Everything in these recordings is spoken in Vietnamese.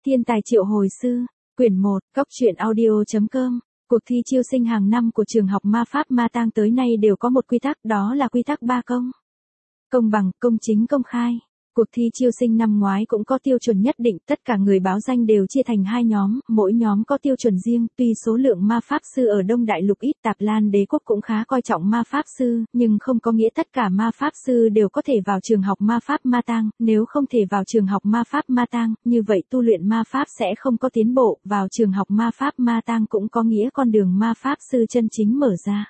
Thiên tài triệu hồi sư, quyển 1, goctruyện audio.com. Cuộc thi chiêu sinh hàng năm của trường học ma pháp Ma Tang tới nay đều có một quy tắc, đó là quy tắc 3 công. Công bằng, công chính, công khai. Cuộc thi chiêu sinh năm ngoái cũng có tiêu chuẩn nhất định, tất cả người báo danh đều chia thành 2 nhóm, mỗi nhóm có tiêu chuẩn riêng, tuy số lượng ma pháp sư ở Đông Đại Lục ít, Tạp Lan Đế quốc cũng khá coi trọng ma pháp sư, nhưng không có nghĩa tất cả ma pháp sư đều có thể vào trường học ma pháp Ma Tang, nếu không thể vào trường học ma pháp Ma Tang, như vậy tu luyện ma pháp sẽ không có tiến bộ, vào trường học ma pháp Ma Tang cũng có nghĩa con đường ma pháp sư chân chính mở ra.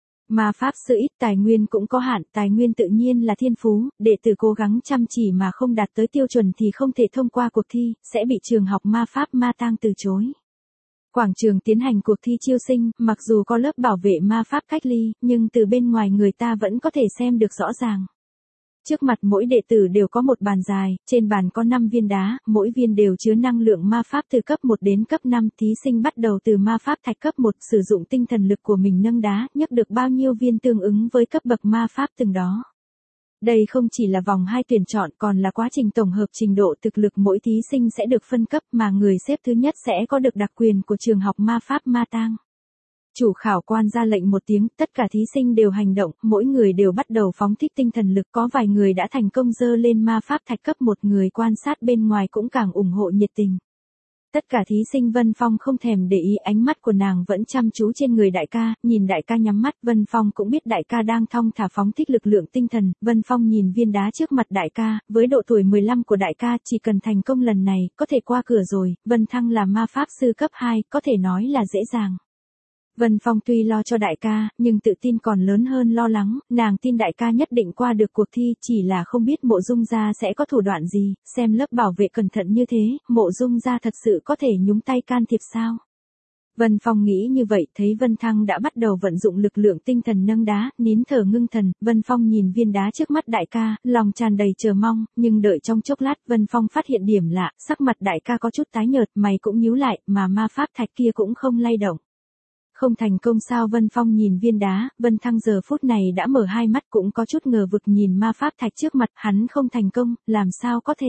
Ma pháp sư ít, tài nguyên cũng có hạn, tài nguyên tự nhiên là thiên phú, đệ tử cố gắng chăm chỉ mà không đạt tới tiêu chuẩn thì không thể thông qua cuộc thi, sẽ bị trường học ma pháp Ma Tang từ chối. Quảng trường tiến hành cuộc thi chiêu sinh, mặc dù có lớp bảo vệ ma pháp cách ly, nhưng từ bên ngoài người ta vẫn có thể xem được rõ ràng. Trước mặt mỗi đệ tử đều có một bàn dài, trên bàn có 5 viên đá, mỗi viên đều chứa năng lượng ma pháp từ cấp 1 đến cấp 5, thí sinh bắt đầu từ ma pháp thạch cấp 1, sử dụng tinh thần lực của mình nâng đá, nhấc được bao nhiêu viên tương ứng với cấp bậc ma pháp từng đó. Đây không chỉ là vòng 2 tuyển chọn còn là quá trình tổng hợp trình độ thực lực mỗi thí sinh sẽ được phân cấp mà người xếp thứ nhất sẽ có được đặc quyền của trường học ma pháp Ma Tang. Chủ khảo quan ra lệnh một tiếng, tất cả thí sinh đều hành động, mỗi người đều bắt đầu phóng thích tinh thần lực, có vài người đã thành công dơ lên ma pháp thạch cấp 1, người quan sát bên ngoài cũng càng ủng hộ nhiệt tình. Tất cả thí sinh Vân Phong không thèm để ý, ánh mắt của nàng vẫn chăm chú trên người đại ca, nhìn đại ca nhắm mắt, Vân Phong cũng biết đại ca đang thong thả phóng thích lực lượng tinh thần, Vân Phong nhìn viên đá trước mặt đại ca, với độ tuổi 15 của đại ca, chỉ cần thành công lần này, có thể qua cửa rồi, Vân Thăng là ma pháp sư cấp 2, có thể nói là dễ dàng. Vân Phong tuy lo cho đại ca, nhưng tự tin còn lớn hơn lo lắng, nàng tin đại ca nhất định qua được cuộc thi, chỉ là không biết Mộ Dung gia sẽ có thủ đoạn gì, xem lớp bảo vệ cẩn thận như thế, Mộ Dung gia thật sự có thể nhúng tay can thiệp sao? Vân Phong nghĩ như vậy, thấy Vân Thăng đã bắt đầu vận dụng lực lượng tinh thần nâng đá, nín thở ngưng thần, Vân Phong nhìn viên đá trước mắt đại ca, lòng tràn đầy chờ mong, nhưng đợi trong chốc lát, Vân Phong phát hiện điểm lạ, sắc mặt đại ca có chút tái nhợt, mày cũng nhíu lại, mà ma pháp thạch kia cũng không lay động. Không thành công sao? Vân Phong nhìn viên đá, Vân Thăng giờ phút này đã mở hai mắt cũng có chút ngờ vực nhìn ma pháp thạch trước mặt, hắn không thành công, làm sao có thể.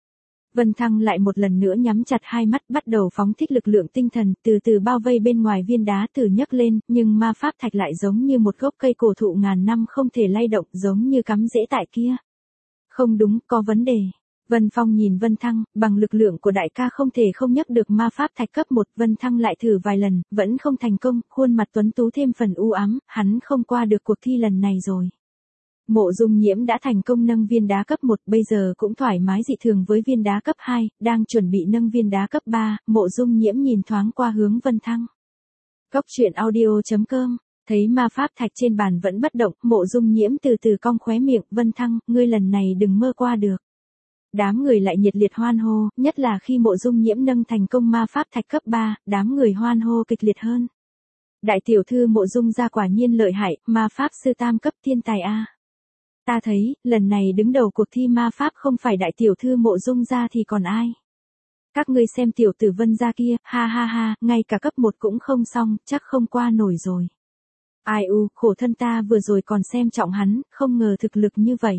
Vân Thăng lại một lần nữa nhắm chặt hai mắt, bắt đầu phóng thích lực lượng tinh thần, từ từ bao vây bên ngoài viên đá, từ nhấc lên, nhưng ma pháp thạch lại giống như một gốc cây cổ thụ ngàn năm không thể lay động, giống như cắm rễ tại kia. Không đúng, có vấn đề. Vân Phong nhìn Vân Thăng, bằng lực lượng của đại ca không thể không nhấc được ma pháp thạch cấp 1, Vân Thăng lại thử vài lần, vẫn không thành công, khuôn mặt tuấn tú thêm phần u ám, hắn không qua được cuộc thi lần này rồi. Mộ Dung Nhiễm đã thành công nâng viên đá cấp 1, bây giờ cũng thoải mái dị thường với viên đá cấp 2, đang chuẩn bị nâng viên đá cấp 3, Mộ Dung Nhiễm nhìn thoáng qua hướng Vân Thăng. Goctruyện audio.com. Thấy ma pháp thạch trên bàn vẫn bất động, Mộ Dung Nhiễm từ từ cong khóe miệng, Vân Thăng, ngươi lần này đừng mơ qua được. Đám người lại nhiệt liệt hoan hô, nhất là khi Mộ Dung Nhiễm nâng thành công ma pháp thạch cấp 3, đám người hoan hô kịch liệt hơn. Đại tiểu thư Mộ Dung gia quả nhiên lợi hại, ma pháp sư tam cấp thiên tài a. Ta thấy, lần này đứng đầu cuộc thi ma pháp không phải đại tiểu thư Mộ Dung gia thì còn ai. Các ngươi xem tiểu tử Vân gia kia, ha ha ha, ngay cả cấp 1 cũng không xong, chắc không qua nổi rồi. Ai u, khổ thân ta vừa rồi còn xem trọng hắn, không ngờ thực lực như vậy.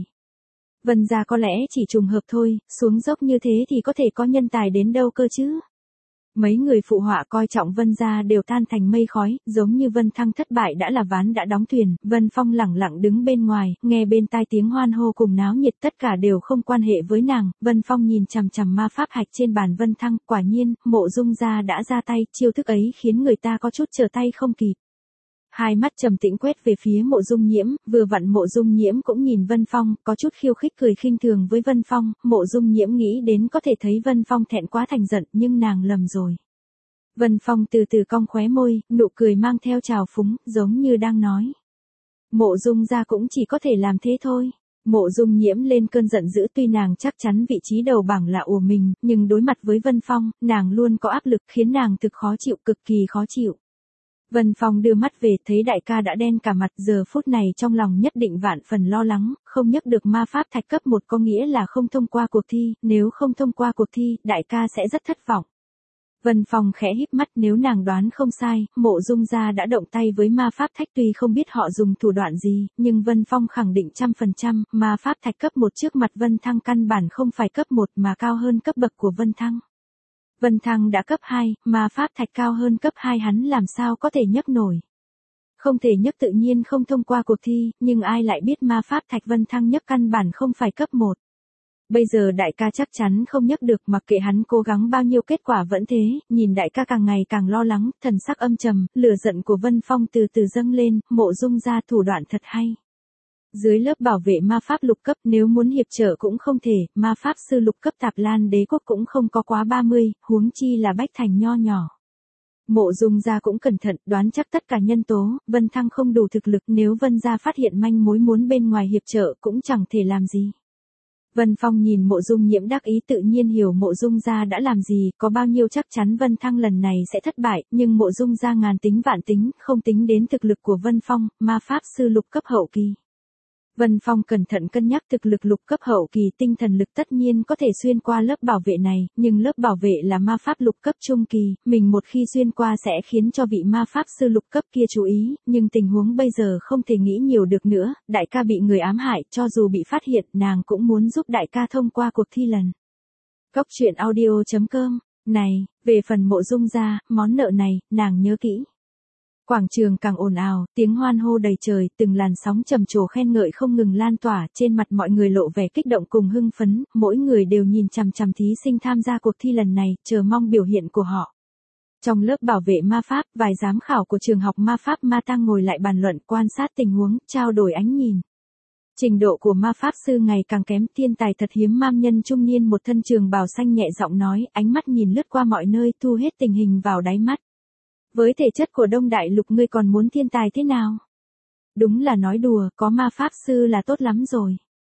Vân gia có lẽ chỉ trùng hợp thôi, xuống dốc như thế thì có thể có nhân tài đến đâu cơ chứ. Mấy người phụ họa coi trọng Vân gia đều tan thành mây khói, giống như Vân Thăng thất bại đã là ván đã đóng thuyền, Vân Phong lẳng lặng đứng bên ngoài, nghe bên tai tiếng hoan hô cùng náo nhiệt, tất cả đều không quan hệ với nàng, Vân Phong nhìn chằm chằm ma pháp hạch trên bàn Vân Thăng, quả nhiên, Mộ Dung gia đã ra tay, chiêu thức ấy khiến người ta có chút trở tay không kịp. Hai mắt trầm tĩnh quét về phía Mộ Dung Nhiễm, vừa vặn Mộ Dung Nhiễm cũng nhìn Vân Phong, có chút khiêu khích cười khinh thường với Vân Phong, Mộ Dung Nhiễm nghĩ đến có thể thấy Vân Phong thẹn quá thành giận, nhưng nàng lầm rồi. Vân Phong từ từ cong khóe môi, nụ cười mang theo trào phúng, giống như đang nói. Mộ Dung gia cũng chỉ có thể làm thế thôi. Mộ Dung Nhiễm lên cơn giận dữ, tuy nàng chắc chắn vị trí đầu bảng là của mình, nhưng đối mặt với Vân Phong, nàng luôn có áp lực khiến nàng thực khó chịu, cực kỳ khó chịu. Vân Phong đưa mắt về, thấy đại ca đã đen cả mặt, giờ phút này trong lòng nhất định vạn phần lo lắng, không nhấc được ma pháp thạch cấp 1 có nghĩa là không thông qua cuộc thi, nếu không thông qua cuộc thi, đại ca sẽ rất thất vọng. Vân Phong khẽ híp mắt, nếu nàng đoán không sai, Mộ Dung gia đã động tay với ma pháp thạch, tuy không biết họ dùng thủ đoạn gì, nhưng Vân Phong khẳng định 100%, ma pháp thạch cấp 1 trước mặt Vân Thăng căn bản không phải cấp 1 mà cao hơn cấp bậc của Vân Thăng. Vân Thăng đã cấp 2, ma pháp thạch cao hơn cấp 2 hắn làm sao có thể nhấc nổi. Không thể nhấc tự nhiên không thông qua cuộc thi, nhưng ai lại biết ma pháp thạch Vân Thăng nhấc căn bản không phải cấp 1. Bây giờ đại ca chắc chắn không nhấc được, mặc kệ hắn cố gắng bao nhiêu kết quả vẫn thế, nhìn đại ca càng ngày càng lo lắng, thần sắc âm trầm, lửa giận của Vân Phong từ từ dâng lên, Mộ Dung gia thủ đoạn thật hay. Dưới lớp bảo vệ ma pháp lục cấp nếu muốn hiệp trợ cũng không thể, ma pháp sư lục cấp Tạp Lan Đế quốc cũng không có quá 30, huống chi là Bách Thành nho nhỏ. Mộ Dung gia cũng cẩn thận, đoán chắc tất cả nhân tố, Vân Thăng không đủ thực lực, nếu Vân gia phát hiện manh mối muốn bên ngoài hiệp trợ cũng chẳng thể làm gì. Vân Phong nhìn Mộ Dung Nhiễm đắc ý tự nhiên hiểu Mộ Dung gia đã làm gì, có bao nhiêu chắc chắn Vân Thăng lần này sẽ thất bại, nhưng Mộ Dung gia ngàn tính vạn tính, không tính đến thực lực của Vân Phong, ma pháp sư lục cấp hậu kỳ. Vân Phong cẩn thận cân nhắc thực lực lục cấp hậu kỳ, tinh thần lực tất nhiên có thể xuyên qua lớp bảo vệ này, nhưng lớp bảo vệ là ma pháp lục cấp trung kỳ, mình một khi xuyên qua sẽ khiến cho vị ma pháp sư lục cấp kia chú ý, nhưng tình huống bây giờ không thể nghĩ nhiều được nữa, đại ca bị người ám hại, cho dù bị phát hiện, nàng cũng muốn giúp đại ca thông qua cuộc thi lần. Góc truyện audio.com, này, về phần Mộ Dung gia, món nợ này, nàng nhớ kỹ. Quảng trường càng ồn ào, tiếng hoan hô đầy trời, từng làn sóng trầm trồ khen ngợi không ngừng lan tỏa, trên mặt mọi người lộ vẻ kích động cùng hưng phấn, mỗi người đều nhìn chằm chằm thí sinh tham gia cuộc thi lần này, chờ mong biểu hiện của họ. Trong lớp bảo vệ ma pháp, vài giám khảo của trường học ma pháp Ma Tang ngồi lại bàn luận, quan sát tình huống, trao đổi ánh nhìn. Trình độ của ma pháp sư ngày càng kém, thiên tài thật hiếm. Nam nhân trung niên một thân trường bào xanh nhẹ giọng nói, ánh mắt nhìn lướt qua mọi nơi, thu hết tình hình vào đáy mắt. Với thể chất của Đông Đại Lục ngươi còn muốn thiên tài thế nào? Đúng là nói đùa, có ma pháp sư là tốt lắm rồi.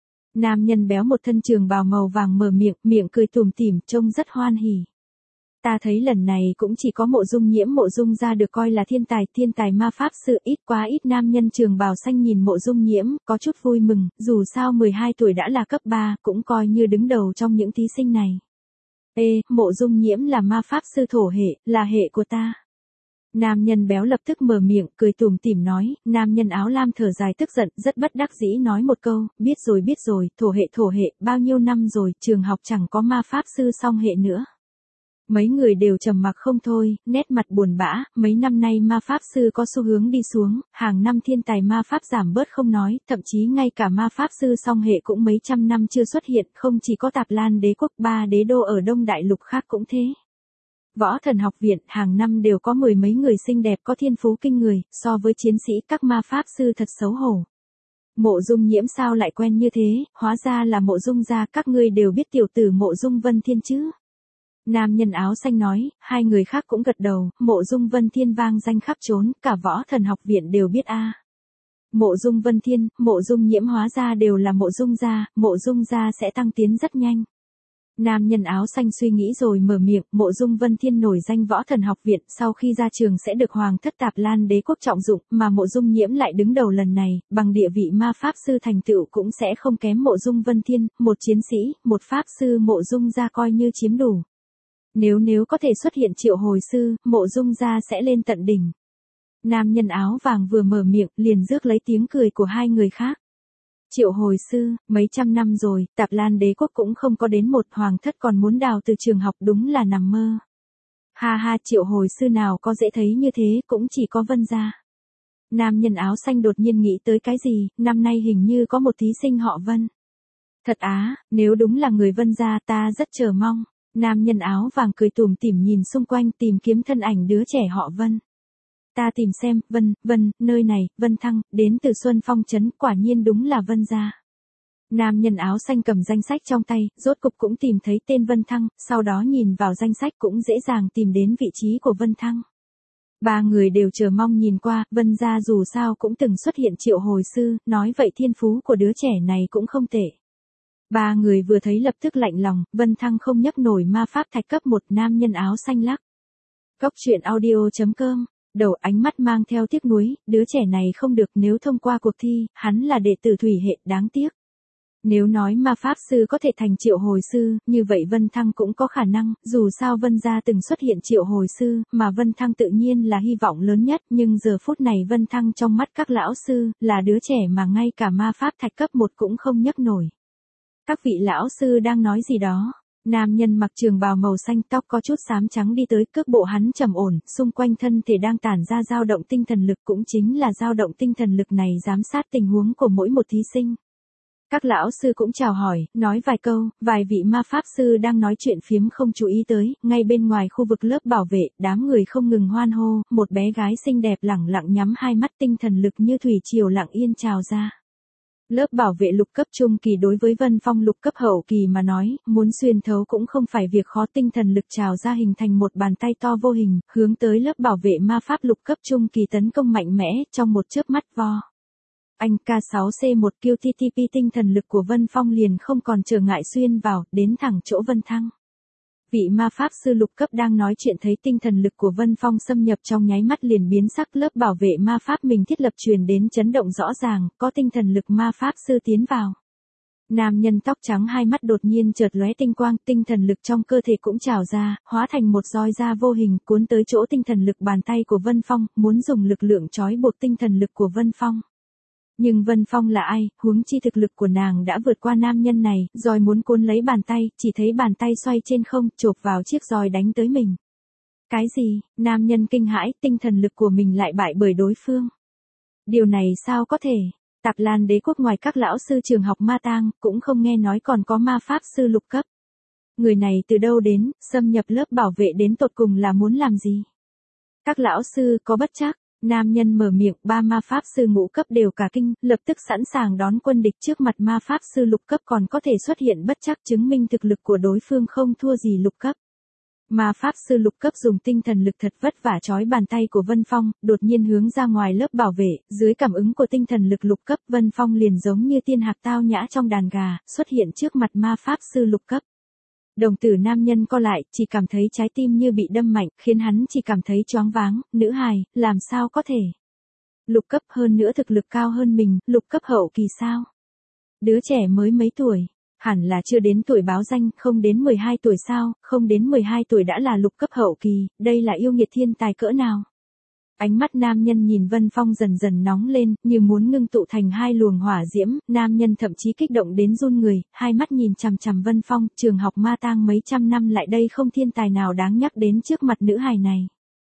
Nam nhân béo một thân trường bào màu vàng mở miệng, miệng cười tủm tỉm, trông rất hoan hỉ. Ta thấy lần này cũng chỉ có Mộ Dung Nhiễm Mộ Dung gia được coi là thiên tài ma pháp sư, ít quá ít. Nam nhân trường bào xanh nhìn Mộ Dung Nhiễm, có chút vui mừng, dù sao 12 tuổi đã là cấp 3, cũng coi như đứng đầu trong những thí sinh này. Mộ Dung Nhiễm là ma pháp sư thổ hệ, là hệ của ta. Nam nhân béo lập tức mở miệng, cười tủm tỉm nói, nam nhân áo lam thở dài tức giận, rất bất đắc dĩ nói một câu, biết rồi, thổ hệ, bao nhiêu năm rồi, trường học chẳng có ma pháp sư song hệ nữa. Mấy người đều trầm mặc không thôi, nét mặt buồn bã, mấy năm nay ma pháp sư có xu hướng đi xuống, hàng năm thiên tài ma pháp giảm bớt không nói, thậm chí ngay cả ma pháp sư song hệ cũng mấy trăm năm chưa xuất hiện, không chỉ có Tạp Lan Đế quốc, 3 đế đô ở Đông Đại Lục khác cũng thế. Võ Thần học viện hàng năm đều có 10 mấy người xinh đẹp có thiên phú kinh người, so với chiến sĩ các ma pháp sư thật xấu hổ. Mộ Dung Nhiễm sao lại quen như thế, hóa ra là Mộ Dung gia, các ngươi đều biết tiểu tử Mộ Dung Vân Thiên chứ? Nam nhân áo xanh nói, hai người khác cũng gật đầu, Mộ Dung Vân Thiên vang danh khắp trốn, cả Võ Thần học viện đều biết a. Mộ Dung Vân Thiên, Mộ Dung Nhiễm hóa ra đều là Mộ Dung gia sẽ tăng tiến rất nhanh. Nam nhân áo xanh suy nghĩ rồi mở miệng, Mộ Dung Vân Thiên nổi danh Võ Thần học viện, sau khi ra trường sẽ được Hoàng thất Tạp Lan Đế quốc trọng dụng, mà Mộ Dung Nhiễm lại đứng đầu lần này, bằng địa vị ma pháp sư thành tựu cũng sẽ không kém Mộ Dung Vân Thiên, một chiến sĩ, một pháp sư Mộ Dung gia coi như chiếm đủ. Nếu có thể xuất hiện triệu hồi sư, Mộ Dung gia sẽ lên tận đỉnh. Nam nhân áo vàng vừa mở miệng, liền rước lấy tiếng cười của hai người khác. Triệu hồi sư, mấy trăm năm rồi, Tạp Lan Đế quốc cũng không có đến một, Hoàng thất còn muốn đào từ trường học, đúng là nằm mơ. Ha, triệu hồi sư nào có dễ thấy như thế, cũng chỉ có Vân gia. Nam nhân áo xanh đột nhiên nghĩ tới cái gì, năm nay hình như có một thí sinh họ Vân. Thật á, nếu đúng là người Vân gia ta rất chờ mong. Nam nhân áo vàng cười tủm tỉm nhìn xung quanh tìm kiếm thân ảnh đứa trẻ họ Vân. Ta tìm xem, Vân, nơi này, Vân Thăng, đến từ Xuân Phong trấn, quả nhiên đúng là Vân gia. Nam nhân áo xanh cầm danh sách trong tay, rốt cục cũng tìm thấy tên Vân Thăng, sau đó nhìn vào danh sách cũng dễ dàng tìm đến vị trí của Vân Thăng. Ba người đều chờ mong nhìn qua, Vân gia dù sao cũng từng xuất hiện triệu hồi sư, nói vậy thiên phú của đứa trẻ này cũng không tệ. Ba người vừa thấy lập tức lạnh lòng, Vân Thăng không nhấc nổi ma pháp thạch cấp 1, nam nhân áo xanh lắc. Góc truyện audio.com, đầu ánh mắt mang theo tiếc nuối, đứa trẻ này không được, nếu thông qua cuộc thi, hắn là đệ tử thủy hệ, đáng tiếc. Nếu nói ma pháp sư có thể thành triệu hồi sư, như vậy Vân Thăng cũng có khả năng, dù sao Vân gia từng xuất hiện triệu hồi sư, mà Vân Thăng tự nhiên là hy vọng lớn nhất, nhưng giờ phút này Vân Thăng trong mắt các lão sư, là đứa trẻ mà ngay cả ma pháp thạch cấp 1 cũng không nhấc nổi. Các vị lão sư đang nói gì đó? Nam nhân mặc trường bào màu xanh, tóc có chút xám trắng đi tới, cước bộ hắn trầm ổn, xung quanh thân thể đang tản ra dao động tinh thần lực, cũng chính là dao động tinh thần lực này giám sát tình huống của mỗi một thí sinh. Các lão sư cũng chào hỏi, nói vài câu, vài vị ma pháp sư đang nói chuyện phiếm không chú ý tới, ngay bên ngoài khu vực lớp bảo vệ, đám người không ngừng hoan hô, một bé gái xinh đẹp lẳng lặng nhắm hai mắt, tinh thần lực như thủy triều lặng yên trào ra. Lớp bảo vệ lục cấp trung kỳ đối với Vân Phong lục cấp hậu kỳ mà nói, muốn xuyên thấu cũng không phải việc khó, tinh thần lực trào ra hình thành một bàn tay to vô hình, hướng tới lớp bảo vệ ma pháp lục cấp trung kỳ tấn công mạnh mẽ, trong một chớp mắt vo. Anh K6C1 QTTP tinh thần lực của Vân Phong liền không còn trở ngại xuyên vào, đến thẳng chỗ Vân Thăng. Vị ma pháp sư lục cấp đang nói chuyện thấy tinh thần lực của Vân Phong xâm nhập trong nháy mắt liền biến sắc, lớp bảo vệ ma pháp mình thiết lập truyền đến chấn động rõ ràng, có tinh thần lực ma pháp sư tiến vào. Nam nhân tóc trắng hai mắt đột nhiên chợt lóe tinh quang, tinh thần lực trong cơ thể cũng trào ra, hóa thành một roi da vô hình cuốn tới chỗ tinh thần lực bàn tay của Vân Phong, muốn dùng lực lượng trói buộc tinh thần lực của Vân Phong. Nhưng Vân Phong là ai, huống chi thực lực của nàng đã vượt qua nam nhân này, roi muốn cuốn lấy bàn tay, chỉ thấy bàn tay xoay trên không, chộp vào chiếc roi đánh tới mình. Cái gì, nam nhân kinh hãi, tinh thần lực của mình lại bại bởi đối phương. Điều này sao có thể, Tạp Lan Đế quốc ngoài các lão sư trường học ma tang, cũng không nghe nói còn có ma pháp sư lục cấp. Người này từ đâu đến, xâm nhập lớp bảo vệ đến tột cùng là muốn làm gì? Các lão sư có bất trắc. Nam nhân mở miệng, ba ma pháp sư ngũ cấp đều cả kinh, lập tức sẵn sàng đón quân địch, trước mặt ma pháp sư lục cấp còn có thể xuất hiện bất trắc, chứng minh thực lực của đối phương không thua gì lục cấp. Ma pháp sư lục cấp dùng tinh thần lực thật vất vả trói bàn tay của Vân Phong, đột nhiên hướng ra ngoài lớp bảo vệ, dưới cảm ứng của tinh thần lực lục cấp, Vân Phong liền giống như tiên hạc tao nhã trong đàn gà, xuất hiện trước mặt ma pháp sư lục cấp. Đồng tử nam nhân co lại, chỉ cảm thấy trái tim như bị đâm mạnh, khiến hắn chỉ cảm thấy choáng váng, nữ hài, làm sao có thể? Lục cấp hơn nữa thực lực cao hơn mình, lục cấp hậu kỳ sao? Đứa trẻ mới mấy tuổi, hẳn là chưa đến tuổi báo danh, không đến 12 tuổi sao, không đến 12 tuổi đã là lục cấp hậu kỳ, đây là yêu nghiệt thiên tài cỡ nào? Ánh mắt nam nhân nhìn Vân Phong dần dần nóng lên, như muốn ngưng tụ thành hai luồng hỏa diễm, nam nhân thậm chí kích động đến run người, hai mắt nhìn chằm chằm Vân Phong, trường học ma tang mấy trăm năm lại đây không thiên tài nào đáng nhắc đến trước mặt nữ hài này.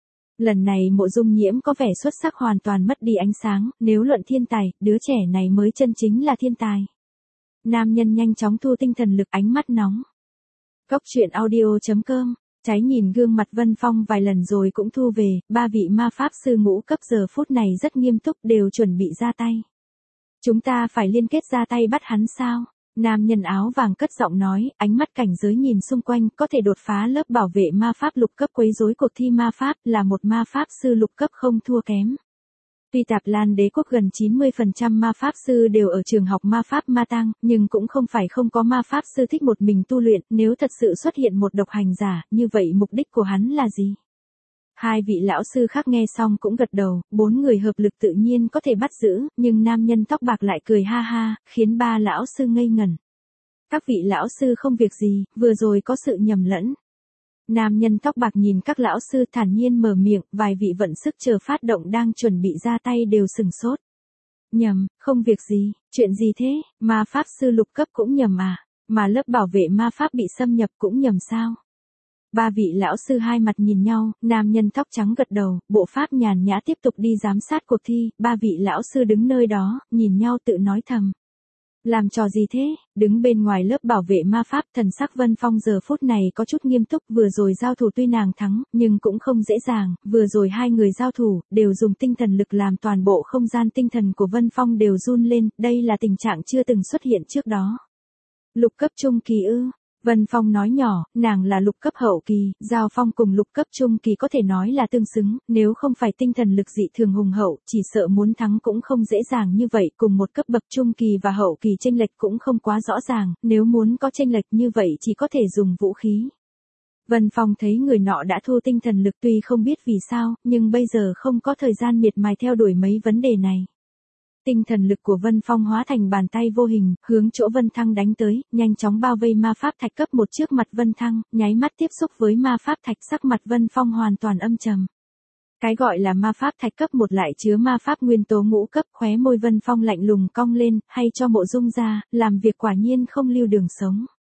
Lần này Mộ Dung Nhiễm có vẻ xuất sắc hoàn toàn mất đi ánh sáng, nếu luận thiên tài, đứa trẻ này mới chân chính là thiên tài. Nam nhân nhanh chóng thu tinh thần lực, ánh mắt nóng. Góc truyện audio.com. Trái nhìn gương mặt Vân Phong vài lần rồi cũng thu về, ba vị ma pháp sư ngũ cấp giờ phút này rất nghiêm túc, đều chuẩn bị ra tay. Chúng ta phải liên kết ra tay bắt hắn sao? Nam nhân áo vàng cất giọng nói, ánh mắt cảnh giới nhìn xung quanh, có thể đột phá lớp bảo vệ ma pháp lục cấp quấy rối cuộc thi ma pháp, là một ma pháp sư lục cấp không thua kém. Tuy Tạp Lan Đế quốc gần 90% ma pháp sư đều ở trường học ma pháp ma tang, nhưng cũng không phải không có ma pháp sư thích một mình tu luyện, nếu thật sự xuất hiện một độc hành giả, như vậy mục đích của hắn là gì? Hai vị lão sư khác nghe xong cũng gật đầu, bốn người hợp lực tự nhiên có thể bắt giữ, nhưng nam nhân tóc bạc lại cười ha ha, khiến ba lão sư ngây ngẩn. Các vị lão sư không việc gì, vừa rồi có sự nhầm lẫn. Nam nhân tóc bạc nhìn các lão sư thản nhiên mở miệng, vài vị vận sức chờ phát động đang chuẩn bị ra tay đều sừng sốt. Nhầm, không việc gì, chuyện gì thế, ma pháp sư lục cấp cũng nhầm à, mà lớp bảo vệ ma pháp bị xâm nhập cũng nhầm sao? Ba vị lão sư hai mặt nhìn nhau, nam nhân tóc trắng gật đầu, bộ pháp nhàn nhã tiếp tục đi giám sát cuộc thi, ba vị lão sư đứng nơi đó, nhìn nhau tự nói thầm. Làm trò gì thế, đứng bên ngoài lớp bảo vệ ma pháp, thần sắc Vân Phong giờ phút này có chút nghiêm túc, vừa rồi giao thủ tuy nàng thắng, nhưng cũng không dễ dàng, vừa rồi hai người giao thủ, đều dùng tinh thần lực làm toàn bộ không gian tinh thần của Vân Phong đều run lên, đây là tình trạng chưa từng xuất hiện trước đó. Lục cấp trung kỳ ư? Vân Phong nói nhỏ, nàng là lục cấp hậu kỳ, Giao Phong cùng lục cấp trung kỳ có thể nói là tương xứng, nếu không phải tinh thần lực dị thường hùng hậu, chỉ sợ muốn thắng cũng không dễ dàng như vậy, cùng một cấp bậc trung kỳ và hậu kỳ chênh lệch cũng không quá rõ ràng, nếu muốn có chênh lệch như vậy chỉ có thể dùng vũ khí. Vân Phong thấy người nọ đã thu tinh thần lực tuy không biết vì sao, nhưng bây giờ không có thời gian miệt mài theo đuổi mấy vấn đề này. Tinh thần lực của Vân Phong hóa thành bàn tay vô hình, hướng chỗ Vân Thăng đánh tới, nhanh chóng bao vây ma pháp thạch cấp một trước mặt Vân Thăng, nháy mắt tiếp xúc với ma pháp thạch, sắc mặt Vân Phong hoàn toàn âm trầm. Cái gọi là ma pháp thạch cấp một lại chứa ma pháp nguyên tố ngũ cấp, khóe môi Vân Phong lạnh lùng cong lên, hay cho Mộ Dung ra, làm việc quả nhiên không lưu đường sống.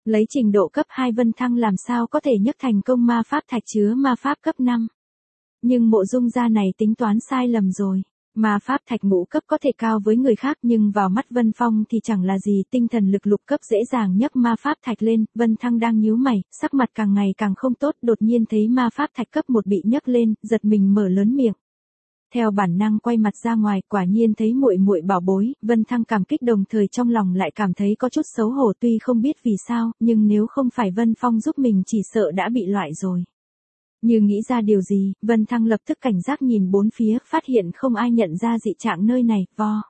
Lấy trình độ cấp 2 Vân Thăng làm sao có thể nhấc thành công ma pháp thạch chứa ma pháp cấp 5. Nhưng Mộ Dung gia này tính toán sai lầm rồi. Ma pháp thạch ngũ cấp có thể cao với người khác nhưng vào mắt Vân Phong thì chẳng là gì, tinh thần lực lục cấp dễ dàng nhấc ma pháp thạch lên. Vân Thăng đang nhíu mày, sắc mặt càng ngày càng không tốt, đột nhiên thấy ma pháp thạch cấp 1 bị nhấc lên, giật mình mở lớn miệng. Theo bản năng quay mặt ra ngoài, quả nhiên thấy muội muội bảo bối, Vân Thăng cảm kích đồng thời trong lòng lại cảm thấy có chút xấu hổ, tuy không biết vì sao, nhưng nếu không phải Vân Phong giúp mình chỉ sợ đã bị loại rồi. Như nghĩ ra điều gì, Vân Thăng lập tức cảnh giác nhìn bốn phía, phát hiện không ai nhận ra dị trạng nơi này,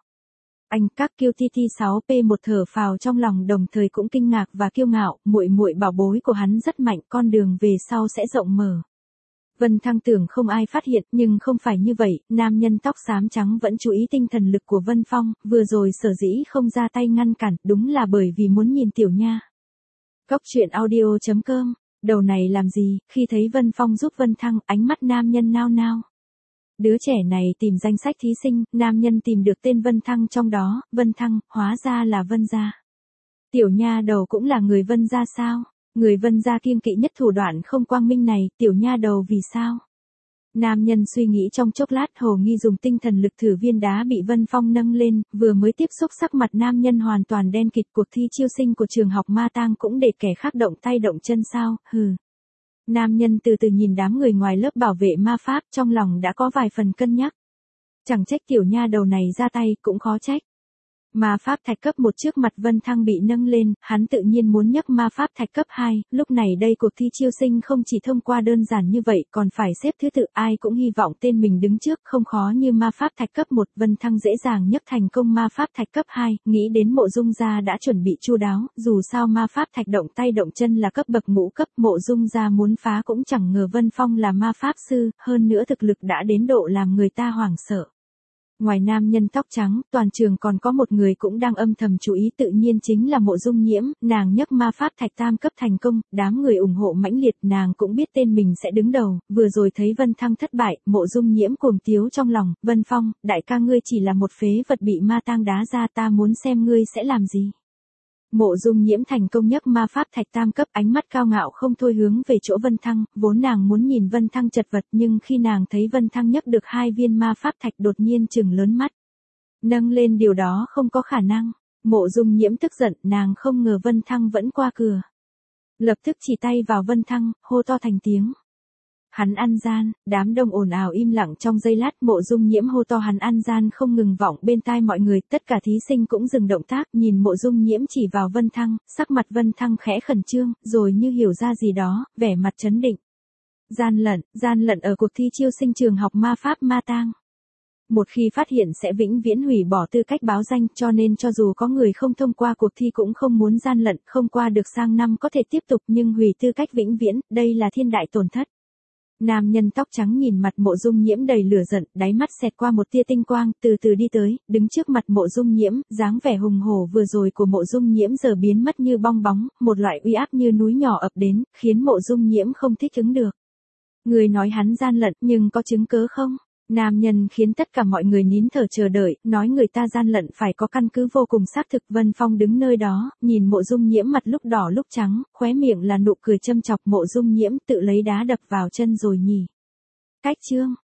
Anh các QTT6P một thở phào trong lòng đồng thời cũng kinh ngạc và kiêu ngạo, muội muội bảo bối của hắn rất mạnh, con đường về sau sẽ rộng mở. Vân Thăng tưởng không ai phát hiện, nhưng không phải như vậy, nam nhân tóc xám trắng vẫn chú ý tinh thần lực của Vân Phong, vừa rồi sở dĩ không ra tay ngăn cản, đúng là bởi vì muốn nhìn tiểu nha. Cốc truyện audio.com, đầu này làm gì, khi thấy Vân Phong giúp Vân Thăng, ánh mắt nam nhân nao nao. Đứa trẻ này tìm danh sách thí sinh, nam nhân tìm được tên Vân Thăng trong đó, Vân Thăng, hóa ra là Vân gia. Tiểu nha đầu cũng là người Vân gia sao? Người Vân gia kiêng kỵ nhất thủ đoạn không quang minh này, tiểu nha đầu vì sao? Nam nhân suy nghĩ trong chốc lát, hồ nghi dùng tinh thần lực thử viên đá bị Vân Phong nâng lên, vừa mới tiếp xúc sắc mặt nam nhân hoàn toàn đen kịt. Cuộc thi chiêu sinh của trường học Ma Tang cũng để kẻ khác động tay động chân sao, hừ. Nam nhân từ từ nhìn đám người ngoài lớp bảo vệ ma pháp, trong lòng đã có vài phần cân nhắc. Chẳng trách tiểu nha đầu này ra tay, cũng khó trách. Ma pháp thạch cấp 1 trước mặt Vân Thăng bị nâng lên, hắn tự nhiên muốn nhấc ma pháp thạch cấp 2, lúc này đây cuộc thi chiêu sinh không chỉ thông qua đơn giản như vậy, còn phải xếp thứ tự, ai cũng hy vọng tên mình đứng trước, không khó như ma pháp thạch cấp 1, Vân Thăng dễ dàng nhấc thành công ma pháp thạch cấp 2, nghĩ đến Mộ Dung gia đã chuẩn bị chu đáo, dù sao ma pháp thạch động tay động chân là cấp bậc ngũ cấp, Mộ Dung gia muốn phá cũng chẳng ngờ Vân Phong là ma pháp sư, hơn nữa thực lực đã đến độ làm người ta hoảng sợ. Ngoài nam nhân tóc trắng, toàn trường còn có một người cũng đang âm thầm chú ý, tự nhiên chính là Mộ Dung Nhiễm, nàng nhấc ma pháp thạch tam cấp thành công, đám người ủng hộ mãnh liệt, nàng cũng biết tên mình sẽ đứng đầu, vừa rồi thấy Vân Thăng thất bại, Mộ Dung Nhiễm cuồng tiếu trong lòng, Vân Phong, đại ca ngươi chỉ là một phế vật bị ma tang đá ra, ta muốn xem ngươi sẽ làm gì. Mộ Dung Nhiễm thành công nhấc ma pháp thạch tam cấp, ánh mắt cao ngạo không thôi hướng về chỗ Vân Thăng, vốn nàng muốn nhìn Vân Thăng chật vật nhưng khi nàng thấy Vân Thăng nhấc được 2 viên ma pháp thạch đột nhiên trừng lớn mắt. Nâng lên điều đó không có khả năng. Mộ Dung Nhiễm tức giận, nàng không ngờ Vân Thăng vẫn qua cửa. Lập tức chỉ tay vào Vân Thăng, hô to thành tiếng. Hắn ăn gian, đám đông ồn ào im lặng trong giây lát, Mộ Dung Nhiễm hô to hắn ăn gian không ngừng vọng bên tai mọi người, tất cả thí sinh cũng dừng động tác, nhìn Mộ Dung Nhiễm chỉ vào Vân Thăng, sắc mặt Vân Thăng khẽ khẩn trương, rồi như hiểu ra gì đó, vẻ mặt trấn định. Gian lận ở cuộc thi chiêu sinh trường học ma pháp Ma Tang. Một khi phát hiện sẽ vĩnh viễn hủy bỏ tư cách báo danh, cho nên cho dù có người không thông qua cuộc thi cũng không muốn gian lận, không qua được sang năm có thể tiếp tục nhưng hủy tư cách vĩnh viễn, đây là thiên đại tổn thất. Nam nhân tóc trắng nhìn mặt Mộ Dung Nhiễm đầy lửa giận, đáy mắt xẹt qua một tia tinh quang, từ từ đi tới, đứng trước mặt Mộ Dung Nhiễm, dáng vẻ hùng hổ vừa rồi của Mộ Dung Nhiễm giờ biến mất như bong bóng, một loại uy áp như núi nhỏ ập đến, khiến Mộ Dung Nhiễm không thích ứng được. Người nói hắn gian lận, nhưng có chứng cớ không? Nam nhân khiến tất cả mọi người nín thở chờ đợi, nói người ta gian lận phải có căn cứ vô cùng xác thực. Vân Phong đứng nơi đó, nhìn Mộ Dung Nhiễm mặt lúc đỏ lúc trắng, khóe miệng là nụ cười châm chọc. Mộ Dung Nhiễm tự lấy đá đập vào chân rồi nhỉ. Cách chương.